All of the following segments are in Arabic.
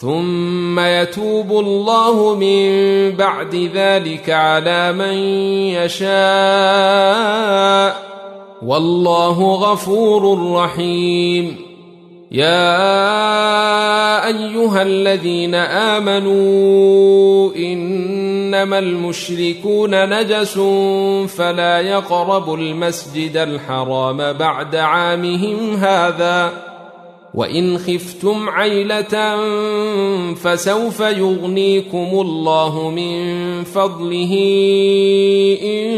ثم يتوب الله من بعد ذلك على من يشاء والله غفور رحيم. يا أيها الذين آمنوا إنما المشركون نجس فلا يقربوا المسجد الحرام بعد عامهم هذا وإن خفتم عيلة فسوف يغنيكم الله من فضله إن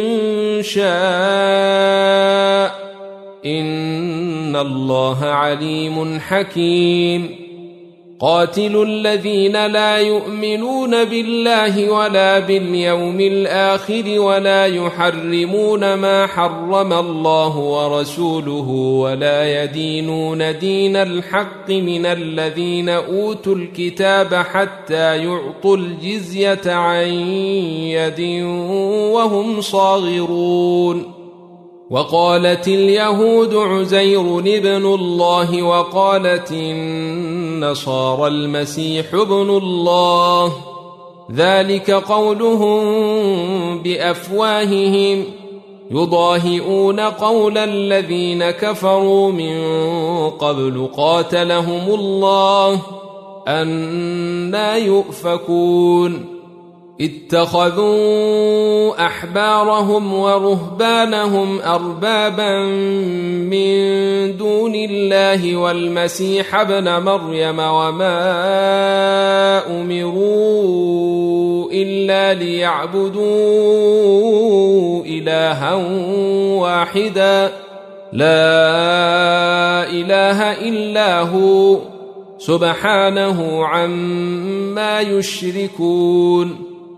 شاء إن الله عليم حكيم. قاتلوا الذين لا يؤمنون بالله ولا باليوم الآخر ولا يحرمون ما حرم الله ورسوله ولا يدينون دين الحق من الذين أوتوا الكتاب حتى يعطوا الجزية عن يد وهم صاغرون. وقالت اليهود عزير ابن الله وقالت النصارى المسيح ابن الله ذلك قولهم بأفواههم يضاهئون قول الذين كفروا من قبل قاتلهم الله أنى يؤفكون. اتخذوا أحبارهم ورهبانهم أربابا من دون الله والمسيح ابن مريم وما أمروا إلا ليعبدوا إلها واحدا لا إله إلا هو سبحانه عما يشركون.